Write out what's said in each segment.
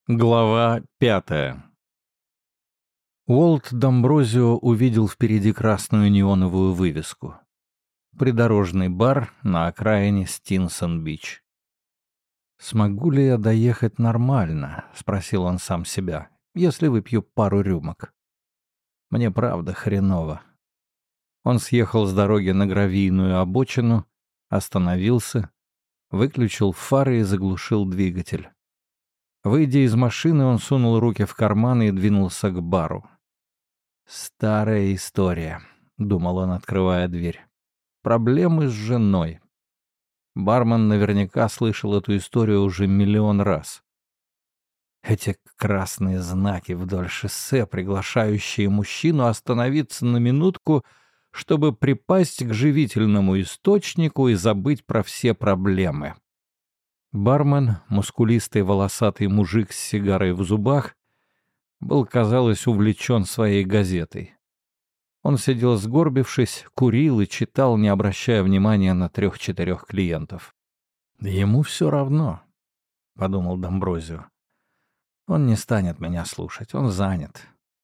Глава 5. Уолт Дамброзио увидел впереди красную неоновую вывеску. Придорожный бар на окраине Стинсон-Бич. «Смогу ли я доехать нормально?» — спросил он сам себя, — «если выпью пару рюмок. Мне правда хреново». Он съехал с дороги на гравийную обочину, остановился, выключил фары и заглушил двигатель. Выйдя из машины, он сунул руки в карманы и двинулся к бару. «Старая история», — думал он, открывая дверь. «Проблемы с женой». Бармен наверняка слышал эту историю уже миллион раз. Эти красные знаки вдоль шоссе, приглашающие мужчину остановиться на минутку, чтобы припасть к живительному источнику и забыть про все проблемы. Бармен, мускулистый волосатый мужик с сигарой в зубах, был, казалось, увлечен своей газетой. Он сидел сгорбившись, курил и читал, не обращая внимания на 3-4 клиентов. «Ему все равно», — подумал Дамброзио. «Он не станет меня слушать, он занят».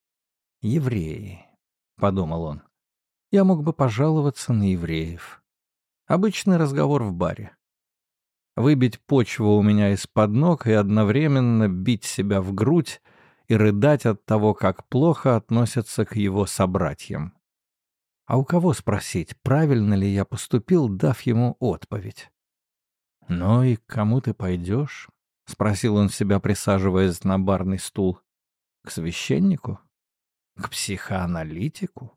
«Евреи», — подумал он. «Я мог бы пожаловаться на евреев. Обычный разговор в баре. Выбить почву у меня из-под ног и одновременно бить себя в грудь и рыдать от того, как плохо относятся к его собратьям. А у кого спросить, правильно ли я поступил, дав ему отповедь? «Ну и к кому ты пойдешь?» — спросил он себя, присаживаясь на барный стул. «К священнику? К психоаналитику?»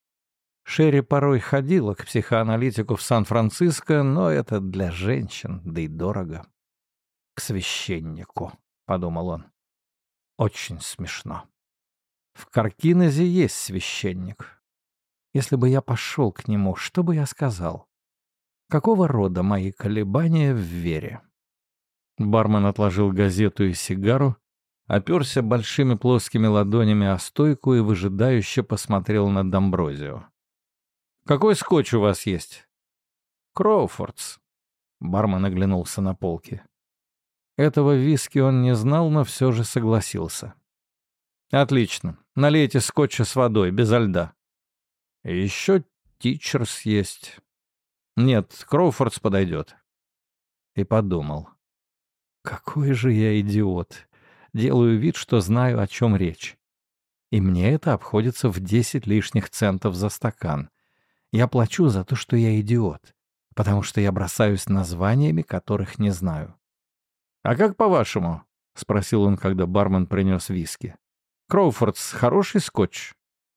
Шерри порой ходила к психоаналитику в Сан-Франциско, но это для женщин, да и дорого. «К священнику», — подумал он. «Очень смешно. В Каркинезе есть священник. Если бы я пошел к нему, что бы я сказал? Какого рода мои колебания в вере?» Бармен отложил газету и сигару, оперся большими плоскими ладонями о стойку и выжидающе посмотрел на Дамброзио. «Какой скотч у вас есть?» «Кроуфордс». Бармен оглянулся на полки. Этого виски он не знал, но все же согласился. «Отлично. Налейте скотча с водой, безо льда. И еще Тичерс есть. Нет, Кроуфордс подойдет». И подумал. «Какой же я идиот. Делаю вид, что знаю, о чем речь. И мне это обходится в 10 лишних центов за стакан. Я плачу за то, что я идиот, потому что я бросаюсь названиями, которых не знаю». «А как по-вашему?» — спросил он, когда бармен принес виски. «Кроуфордс — хороший скотч?»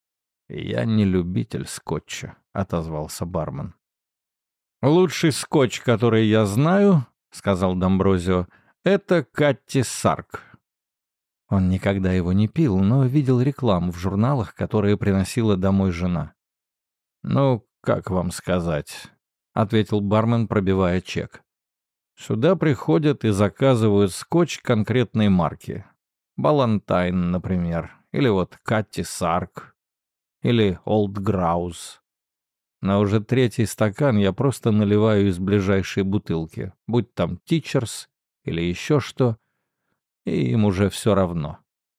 «Я не любитель скотча», — отозвался бармен. «Лучший скотч, который я знаю, — сказал Дамброзио, — это Катти Сарк». Он никогда его не пил, но видел рекламу в журналах, которые приносила домой жена. «Ну, как вам сказать?» — ответил бармен, пробивая чек. «Сюда приходят и заказывают скотч конкретной марки. Балантайн, например, или вот Катти Сарк, или Олд Грауз. На уже 3-й стакан я просто наливаю из ближайшей бутылки, будь там Тичерс или еще что, и им уже все равно».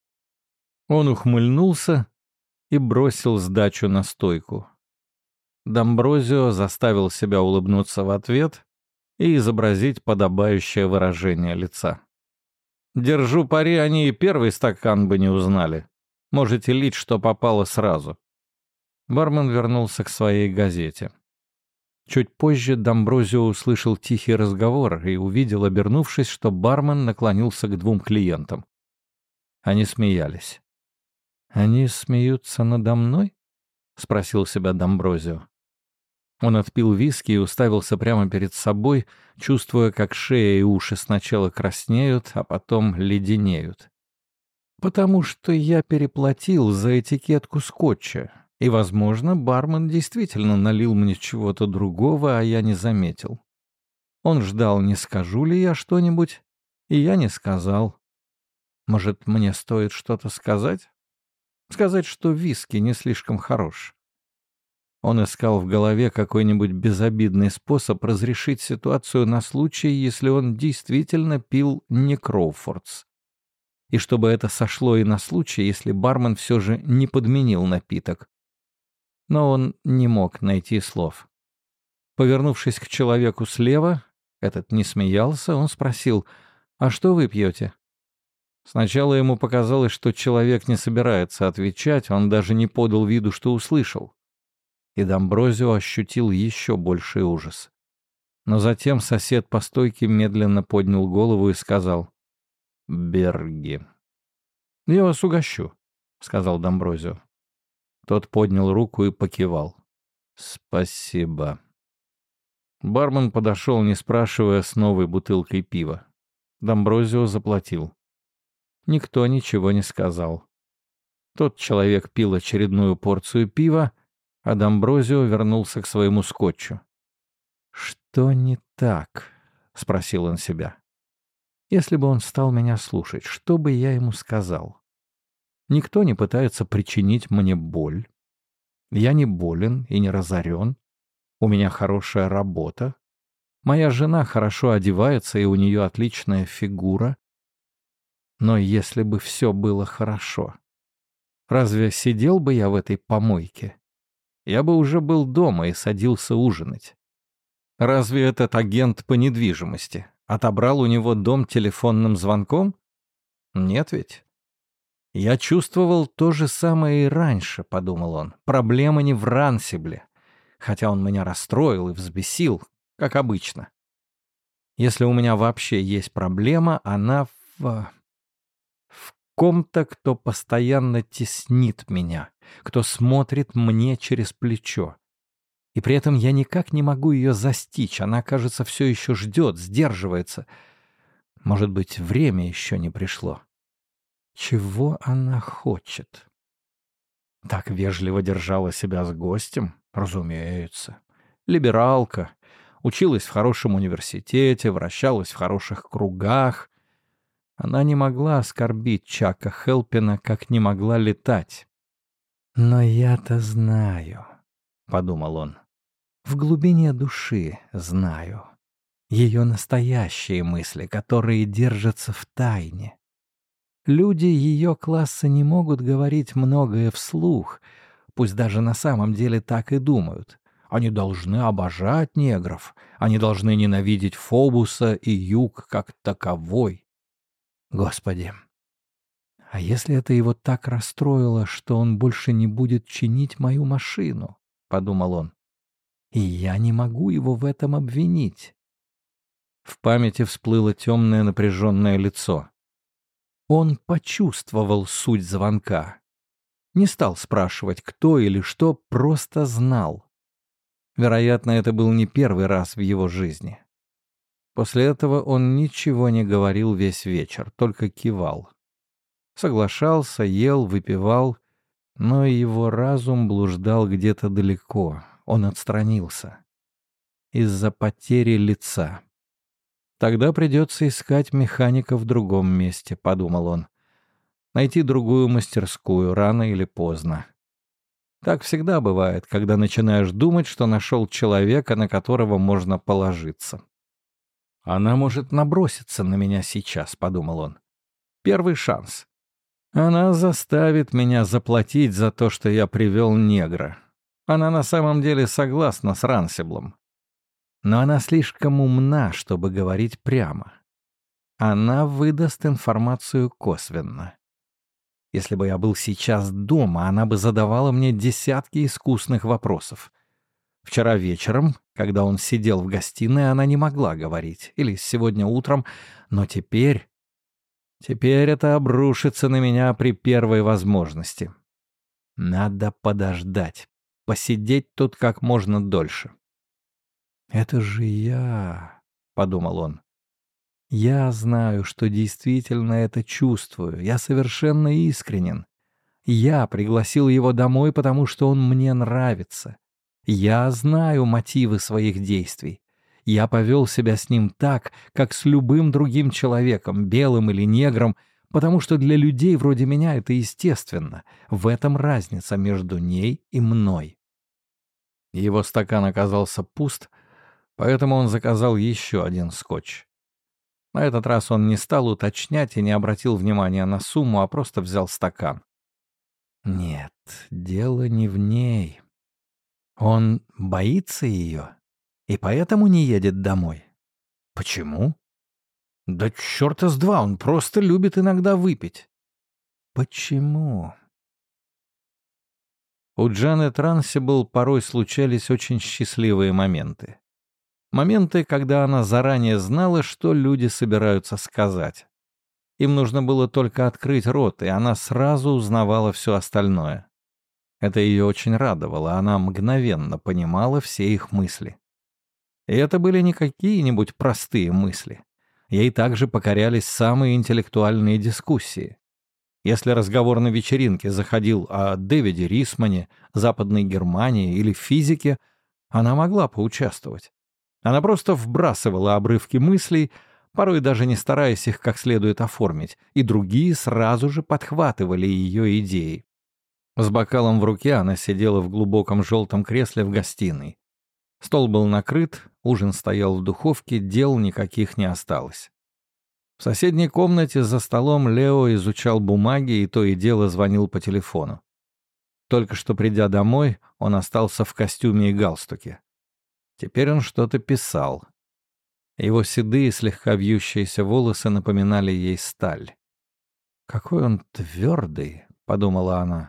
Он ухмыльнулся и бросил сдачу на стойку. Дамброзио заставил себя улыбнуться в ответ и изобразить подобающее выражение лица. «Держу пари, они и первый стакан бы не узнали. Можете лить, что попало сразу». Бармен вернулся к своей газете. Чуть позже Дамброзио услышал тихий разговор и увидел, обернувшись, что бармен наклонился к 2 клиентам. Они смеялись. «Они смеются надо мной?» — спросил себя Дамброзио. Он отпил виски и уставился прямо перед собой, чувствуя, как шея и уши сначала краснеют, а потом леденеют. «Потому что я переплатил за этикетку скотча, и, возможно, бармен действительно налил мне чего-то другого, а я не заметил. Он ждал, не скажу ли я что-нибудь, и я не сказал. Может, мне стоит что-то сказать? Сказать, что виски не слишком хорош». Он искал в голове какой-нибудь безобидный способ разрешить ситуацию на случай, если он действительно пил не Кроуфордс. и чтобы это сошло и на случай, если бармен все же не подменил напиток. Но он не мог найти слов. Повернувшись к человеку слева, этот не смеялся, он спросил: «А что вы пьете?» Сначала ему показалось, что человек не собирается отвечать, он даже не подал виду, что услышал. И Домброзио ощутил еще больший ужас. Но затем сосед по стойке медленно поднял голову и сказал: «Берги». «Я вас угощу», — сказал Домброзио. Тот поднял руку и покивал. «Спасибо». Бармен подошел, не спрашивая, с новой бутылкой пива. Домброзио заплатил. Никто ничего не сказал. Тот человек пил очередную порцию пива, а Домброзио вернулся к своему скотчу. «Что не так?» — спросил он себя. «Если бы он стал меня слушать, что бы я ему сказал? Никто не пытается причинить мне боль. Я не болен и не разорен. У меня хорошая работа. Моя жена хорошо одевается, и у нее отличная фигура. Но если бы все было хорошо, разве сидел бы я в этой помойке? Я бы уже был дома и садился ужинать. Разве этот агент по недвижимости отобрал у него дом телефонным звонком? Нет ведь. Я чувствовал то же самое и раньше, подумал он. Проблема не в Рансибле, хотя он меня расстроил и взбесил, как обычно. Если у меня вообще есть проблема, она в ком-то, кто постоянно теснит меня, кто смотрит мне через плечо. И при этом я никак не могу ее застичь. Она, кажется, все еще ждет, сдерживается. Может быть, время еще не пришло. Чего она хочет? Так вежливо держала себя с гостем? Разумеется. Либералка. Училась в хорошем университете, вращалась в хороших кругах. Она не могла оскорбить Чака Хелпина, как не могла летать. «Но я-то знаю», — подумал он. «В глубине души знаю. Ее настоящие мысли, которые держатся в тайне. Люди ее класса не могут говорить многое вслух, пусть даже на самом деле так и думают. Они должны обожать негров, они должны ненавидеть Фобуса и юг как таковой. Господи, а если это его так расстроило, что он больше не будет чинить мою машину?» — подумал он. «И я не могу его в этом обвинить». В памяти всплыло темное напряженное лицо. Он почувствовал суть звонка. Не стал спрашивать, кто или что, просто знал. Вероятно, это был не первый раз в его жизни. После этого он ничего не говорил весь вечер, только кивал. Соглашался, ел, выпивал, но его разум блуждал где-то далеко. Он отстранился. Из-за потери лица. «Тогда придется искать механика в другом месте», — подумал он. «Найти другую мастерскую рано или поздно». Так всегда бывает, когда начинаешь думать, что нашел человека, на которого можно положиться. «Она может наброситься на меня сейчас», — подумал он. «Первый шанс. Она заставит меня заплатить за то, что я привел негра. Она на самом деле согласна с Рансиблом. Но она слишком умна, чтобы говорить прямо. Она выдаст информацию косвенно. Если бы я был сейчас дома, она бы задавала мне десятки искусных вопросов. Вчера вечером, когда он сидел в гостиной, она не могла говорить. Или сегодня утром. Но теперь это обрушится на меня при первой возможности. Надо подождать. Посидеть тут как можно дольше. «Это же я», — подумал он. «Я знаю, что действительно это чувствую. Я совершенно искренен. Я пригласил его домой, потому что он мне нравится. Я знаю мотивы своих действий. Я повел себя с ним так, как с любым другим человеком, белым или негром, потому что для людей вроде меня это естественно. В этом разница между ней и мной». Его стакан оказался пуст, поэтому он заказал еще один скотч. На этот раз он не стал уточнять и не обратил внимания на сумму, а просто взял стакан. Нет, дело не в ней. Он боится ее и поэтому не едет домой. Почему? Да чёрта с два, он просто любит иногда выпить. Почему? У Джанет Рансибл порой случались очень счастливые моменты. Моменты, когда она заранее знала, что люди собираются сказать. Им нужно было только открыть рот, и она сразу узнавала все остальное. Это ее очень радовало, она мгновенно понимала все их мысли. И это были не какие-нибудь простые мысли. Ей также покорялись самые интеллектуальные дискуссии. Если разговор на вечеринке заходил о Дэвиде Рисмане, Западной Германии или физике, она могла поучаствовать. Она просто вбрасывала обрывки мыслей, порой даже не стараясь их как следует оформить, и другие сразу же подхватывали ее идеи. С бокалом в руке она сидела в глубоком желтом кресле в гостиной. Стол был накрыт, ужин стоял в духовке, дел никаких не осталось. В соседней комнате за столом Лео изучал бумаги и то и дело звонил по телефону. Только что придя домой, он остался в костюме и галстуке. Теперь он что-то писал. Его седые, слегка вьющиеся волосы напоминали ей сталь. «Какой он твердый», — подумала она.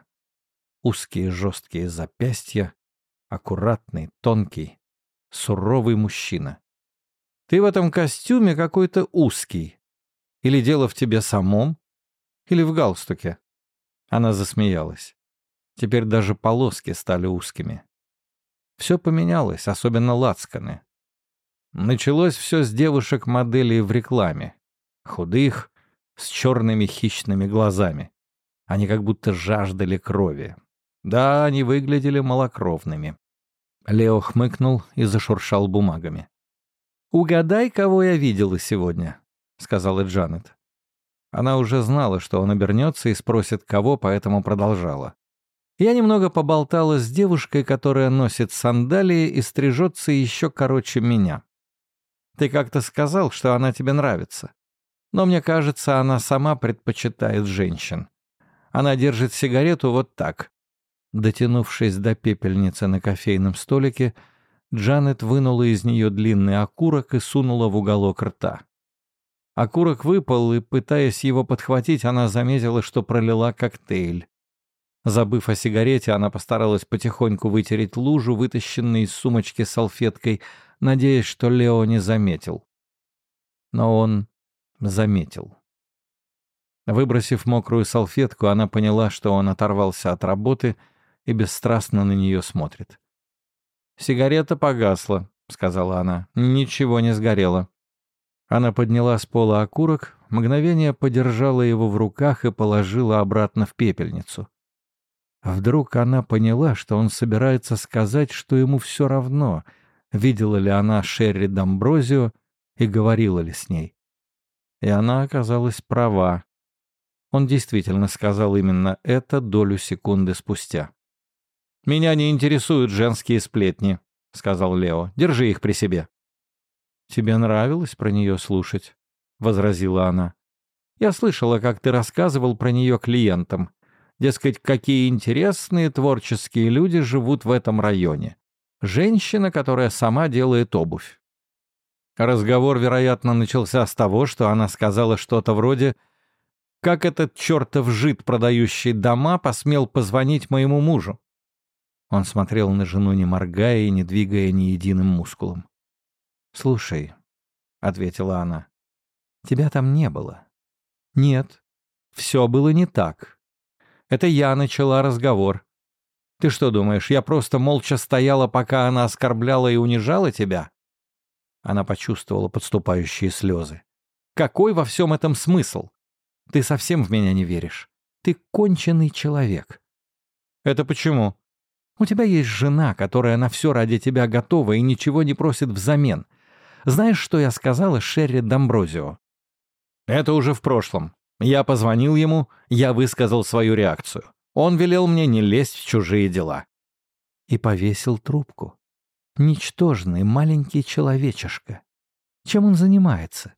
Узкие жесткие запястья, аккуратный, тонкий, суровый мужчина. «Ты в этом костюме какой-то узкий. Или дело в тебе самом? Или в галстуке?» Она засмеялась. Теперь даже полоски стали узкими. Все поменялось, особенно лацканы. Началось все с девушек-моделей в рекламе. Худых, с черными хищными глазами. Они как будто жаждали крови. Да, они выглядели малокровными. Лео хмыкнул и зашуршал бумагами. «Угадай, кого я видела сегодня», — сказала Джанет. Она уже знала, что он обернется и спросит, кого, поэтому продолжала. «Я немного поболтала с девушкой, которая носит сандалии и стрижется еще короче меня. Ты как-то сказал, что она тебе нравится. Но мне кажется, она сама предпочитает женщин. Она держит сигарету вот так». Дотянувшись до пепельницы на кофейном столике, Джанет вынула из нее длинный окурок и сунула в уголок рта. Окурок выпал, и, пытаясь его подхватить, она заметила, что пролила коктейль. Забыв о сигарете, она постаралась потихоньку вытереть лужу, вытащенной из сумочки салфеткой, надеясь, что Лео не заметил. Но он заметил. Выбросив мокрую салфетку, она поняла, что он оторвался от работы и бесстрастно на нее смотрит. «Сигарета погасла», — сказала она. «Ничего не сгорело». Она подняла с пола окурок, мгновение подержала его в руках и положила обратно в пепельницу. Вдруг она поняла, что он собирается сказать, что ему все равно, видела ли она Шерри Дамброзио и говорила ли с ней. И она оказалась права. Он действительно сказал именно это долю секунды спустя. «Меня не интересуют женские сплетни», — сказал Лео. «Держи их при себе». «Тебе нравилось про нее слушать?» — возразила она. «Я слышала, как ты рассказывал про нее клиентам. Дескать, какие интересные творческие люди живут в этом районе. Женщина, которая сама делает обувь». Разговор, вероятно, начался с того, что она сказала что-то вроде «Как этот чертов жид, продающий дома, посмел позвонить моему мужу?» Он смотрел на жену, не моргая и не двигая ни единым мускулом. «Слушай», — ответила она, — «тебя там не было». «Нет, все было не так. Это я начала разговор. Ты что думаешь, я просто молча стояла, пока она оскорбляла и унижала тебя?» Она почувствовала подступающие слезы. «Какой во всем этом смысл? Ты совсем в меня не веришь. Ты конченый человек». «Это почему?» «У тебя есть жена, которая на все ради тебя готова и ничего не просит взамен. Знаешь, что я сказала Шерри Дамброзио?» «Это уже в прошлом. Я позвонил ему, я высказал свою реакцию. Он велел мне не лезть в чужие дела». И повесил трубку. Ничтожный маленький человечишка. Чем он занимается?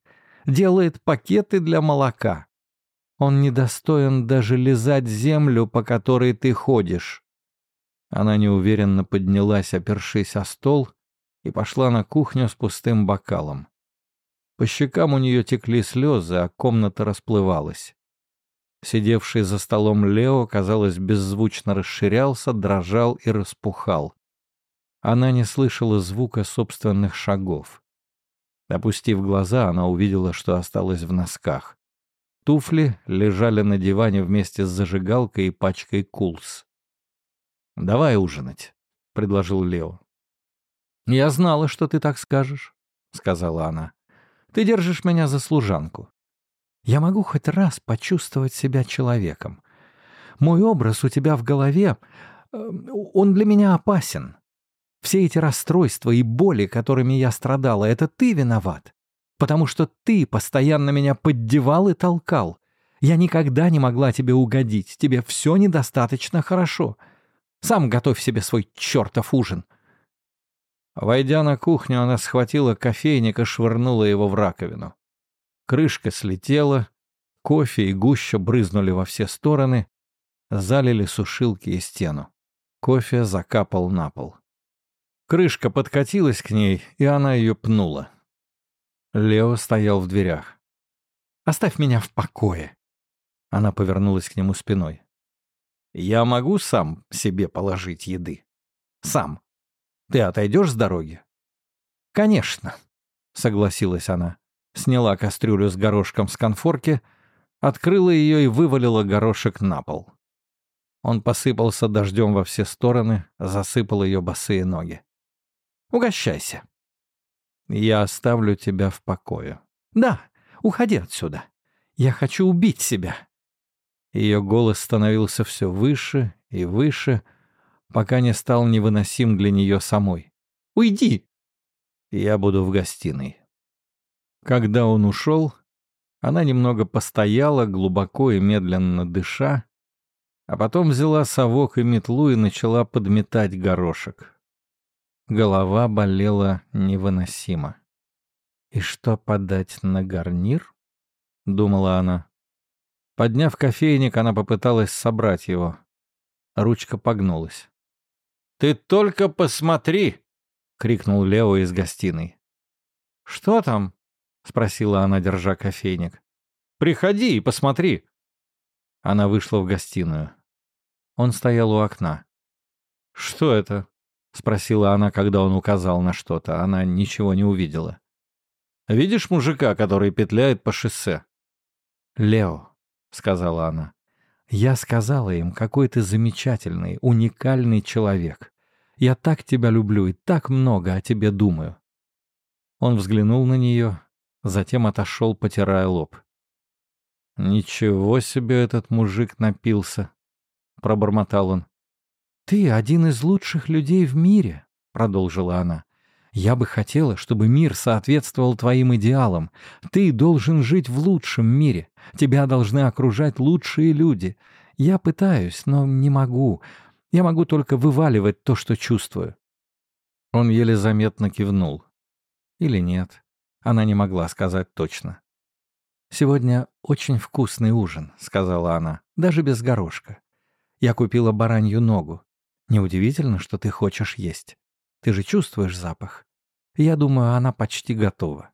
делает пакеты для молока. Он недостоин даже лизать землю, по которой ты ходишь». Она неуверенно поднялась, опершись о стол, и пошла на кухню с пустым бокалом. По щекам у нее текли слезы, а комната расплывалась. Сидевший за столом Лео, казалось, беззвучно расширялся, дрожал и распухал. Она не слышала звука собственных шагов. Опустив глаза, она увидела, что осталась в носках. Туфли лежали на диване вместе с зажигалкой и пачкой кулс. «Давай ужинать», — предложил Лео. «Я знала, что ты так скажешь», — сказала она. «Ты держишь меня за служанку. Я могу хоть раз почувствовать себя человеком. Мой образ у тебя в голове, он для меня опасен. Все эти расстройства и боли, которыми я страдала, это ты виноват. Потому что ты постоянно меня поддевал и толкал. Я никогда не могла тебе угодить, тебе все недостаточно хорошо. Сам готовь себе свой чертов ужин». Войдя на кухню, она схватила кофейник и швырнула его в раковину. Крышка слетела, кофе и гуща брызнули во все стороны, залили сушилки и стену. Кофе закапал на пол. Крышка подкатилась к ней, и она ее пнула. Лео стоял в дверях. «Оставь меня в покое!» Она повернулась к нему спиной. «Я могу сам себе положить еды? Сам. Ты отойдешь с дороги?» «Конечно», — согласилась она. Сняла кастрюлю с горошком с конфорки, открыла ее и вывалила горошек на пол. Он посыпался дождем во все стороны, засыпал ее босые ноги. «Угощайся». «Я оставлю тебя в покое». «Да, уходи отсюда. Я хочу убить себя». Ее голос становился все выше и выше, пока не стал невыносим для нее самой. «Уйди!» «Я буду в гостиной». Когда он ушел, она немного постояла, глубоко и медленно дыша, а потом взяла совок и метлу и начала подметать горошек. Голова болела невыносимо. «И что подать на гарнир?» — думала она. Подняв кофейник, она попыталась собрать его. Ручка погнулась. «Ты только посмотри!» — крикнул Лео из гостиной. «Что там?» — спросила она, держа кофейник. «Приходи и посмотри». Она вышла в гостиную. Он стоял у окна. «Что это?» — спросила она, когда он указал на что-то. Она ничего не увидела. «Видишь мужика, который петляет по шоссе?» «Лео», — сказала она, — «я сказала им, какой ты замечательный, уникальный человек. Я так тебя люблю и так много о тебе думаю». Он взглянул на нее, затем отошел, потирая лоб. «Ничего себе этот мужик напился», — пробормотал он. «Ты один из лучших людей в мире», — продолжила она. «Я бы хотела, чтобы мир соответствовал твоим идеалам. Ты должен жить в лучшем мире. Тебя должны окружать лучшие люди. Я пытаюсь, но не могу. Я могу только вываливать то, что чувствую». Он еле заметно кивнул. Или нет. Она не могла сказать точно. «Сегодня очень вкусный ужин», — сказала она, — «даже без горошка. Я купила баранью ногу. Неудивительно, что ты хочешь есть. Ты же чувствуешь запах. Я думаю, она почти готова».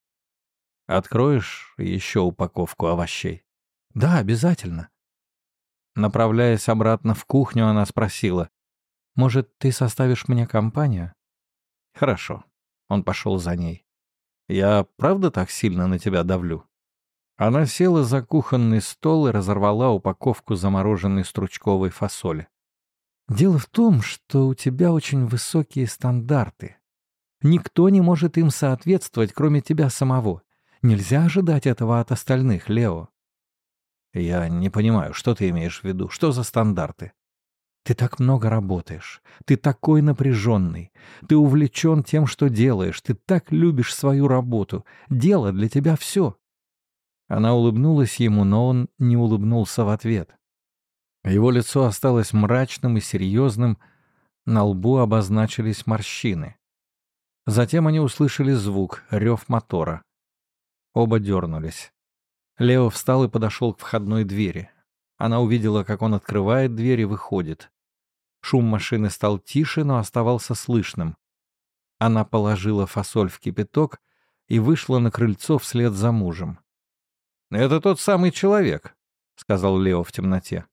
«Откроешь еще упаковку овощей?» «Да, обязательно». Направляясь обратно в кухню, она спросила, «Может, ты составишь мне компанию?» «Хорошо». Он пошел за ней. «Я правда так сильно на тебя давлю?» Она села за кухонный стол и разорвала упаковку замороженной стручковой фасоли. «Дело в том, что у тебя очень высокие стандарты. Никто не может им соответствовать, кроме тебя самого. Нельзя ожидать этого от остальных, Лео». «Я не понимаю, что ты имеешь в виду? Что за стандарты?» «Ты так много работаешь. Ты такой напряженный. Ты увлечен тем, что делаешь. Ты так любишь свою работу. Дело для тебя все». Она улыбнулась ему, но он не улыбнулся в ответ. Его лицо осталось мрачным и серьезным, на лбу обозначились морщины. Затем они услышали звук, рев мотора. Оба дернулись. Лео встал и подошел к входной двери. Она увидела, как он открывает дверь и выходит. Шум машины стал тише, но оставался слышным. Она положила фасоль в кипяток и вышла на крыльцо вслед за мужем. «Это тот самый человек», — сказал Лео в темноте.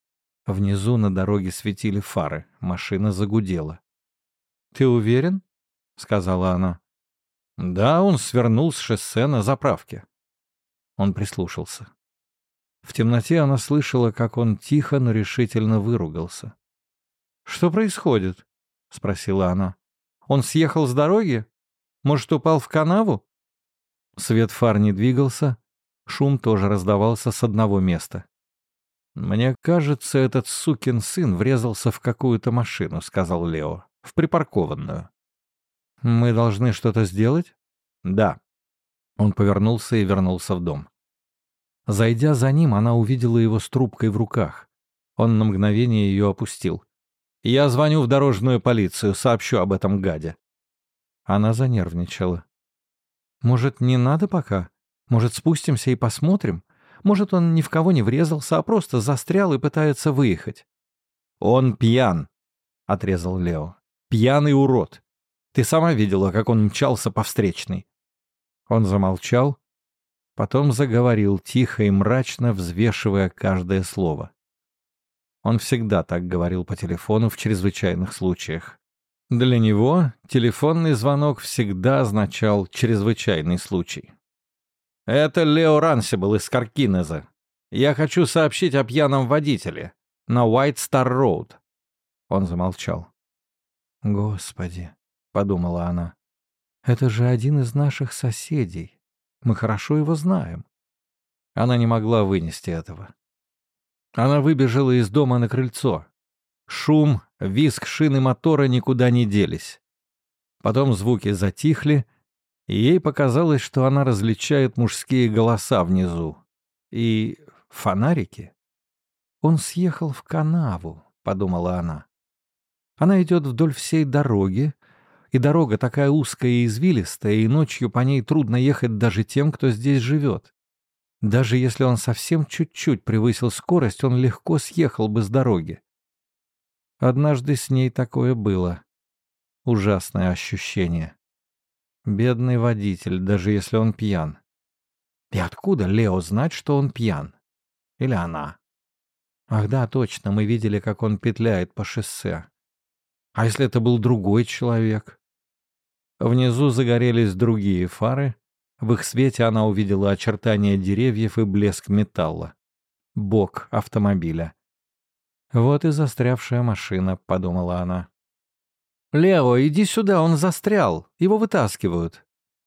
Внизу на дороге светили фары, машина загудела. «Ты уверен?» — сказала она. «Да, он свернул с шоссе на заправке». Он прислушался. В темноте она слышала, как он тихо, но решительно выругался. «Что происходит?» — спросила она. «Он съехал с дороги? Может, упал в канаву?» Свет фар не двигался, шум тоже раздавался с одного места. «Мне кажется, этот сукин сын врезался в какую-то машину», — сказал Лео, — «в припаркованную». «Мы должны что-то сделать?» «Да». Он повернулся и вернулся в дом. Зайдя за ним, она увидела его с трубкой в руках. Он на мгновение ее опустил. «Я звоню в дорожную полицию, сообщу об этом гаде». Она занервничала. «Может, не надо пока? Может, спустимся и посмотрим? Может, он ни в кого не врезался, а просто застрял и пытается выехать?» «Он пьян», — отрезал Лео. «Пьяный урод. Ты сама видела, как он мчался по встречной». Он замолчал, потом заговорил тихо и мрачно, взвешивая каждое слово. Он всегда так говорил по телефону в чрезвычайных случаях. Для него телефонный звонок всегда означал чрезвычайный случай. «Это Лео Рансибл из Каркинеза. Я хочу сообщить о пьяном водителе на White Star Road». Он замолчал. «Господи», — подумала она, — «это же один из наших соседей. Мы хорошо его знаем». Она не могла вынести этого. Она выбежала из дома на крыльцо. Шум, визг шины мотора никуда не делись. Потом звуки затихли, и ей показалось, что она различает мужские голоса внизу. И фонарики. «Он съехал в канаву», — подумала она. Она идет вдоль всей дороги, и дорога такая узкая и извилистая, и ночью по ней трудно ехать даже тем, кто здесь живет. Даже если он совсем чуть-чуть превысил скорость, он легко съехал бы с дороги. Однажды с ней такое было. Ужасное ощущение. Бедный водитель, даже если он пьян. И откуда Лео знать, что он пьян? Или она? Ах да, точно, мы видели, как он петляет по шоссе. А если это был другой человек? Внизу загорелись другие фары. В их свете она увидела очертания деревьев и блеск металла. Бок автомобиля. «Вот и застрявшая машина», — подумала она. «Лео, иди сюда, он застрял. Его вытаскивают».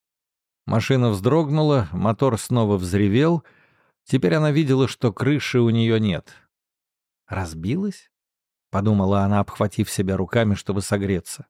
Машина вздрогнула, мотор снова взревел. Теперь она видела, что крыши у нее нет. «Разбилась?» — подумала она, обхватив себя руками, чтобы согреться.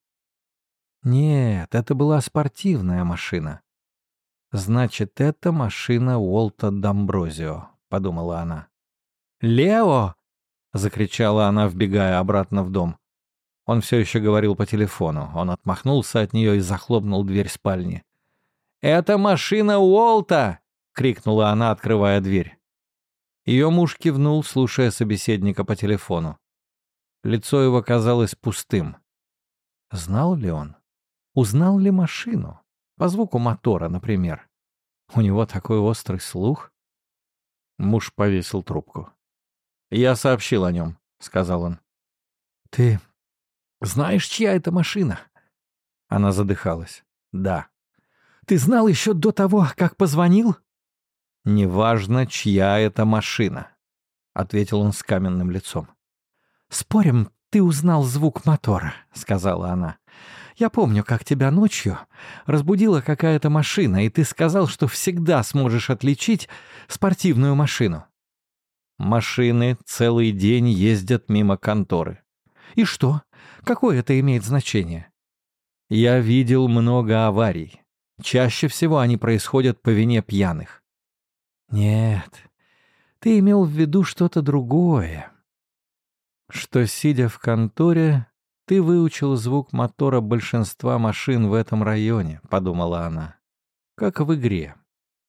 «Нет, это была спортивная машина». «Значит, это машина Уолта Дамброзио», — подумала она. «Лео!» — закричала она, вбегая обратно в дом. Он все еще говорил по телефону. Он отмахнулся от нее и захлопнул дверь спальни. «Это машина Уолта!» — крикнула она, открывая дверь. Ее муж кивнул, слушая собеседника по телефону. Лицо его казалось пустым. Знал ли он? Узнал ли машину? По звуку мотора, например. У него такой острый слух. Муж повесил трубку. «Я сообщил о нем», — сказал он. «Ты знаешь, чья это машина?» Она задыхалась. «Да». «Ты знал еще до того, как позвонил?» «Неважно, чья это машина», — ответил он с каменным лицом. «Спорим, ты узнал звук мотора», — сказала она. «Я помню, как тебя ночью разбудила какая-то машина, и ты сказал, что всегда сможешь отличить спортивную машину». «Машины целый день ездят мимо конторы». «И что? Какое это имеет значение?» «Я видел много аварий. Чаще всего они происходят по вине пьяных». «Нет, ты имел в виду что-то другое. Что, сидя в конторе, ты выучил звук мотора большинства машин в этом районе», — подумала она. «Как в игре.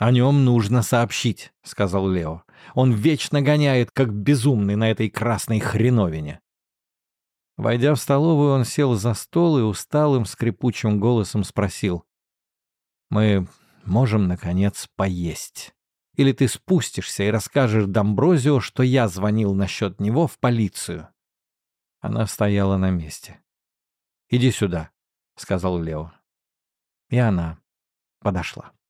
«О нем нужно сообщить», — сказал Лео. «Он вечно гоняет, как безумный, на этой красной хреновине». Войдя в столовую, он сел за стол и усталым, скрипучим голосом спросил: «Мы можем, наконец, поесть? Или ты спустишься и расскажешь Домброзио, что я звонил насчет него в полицию?» Она стояла на месте. «Иди сюда», — сказал Лео. И она подошла.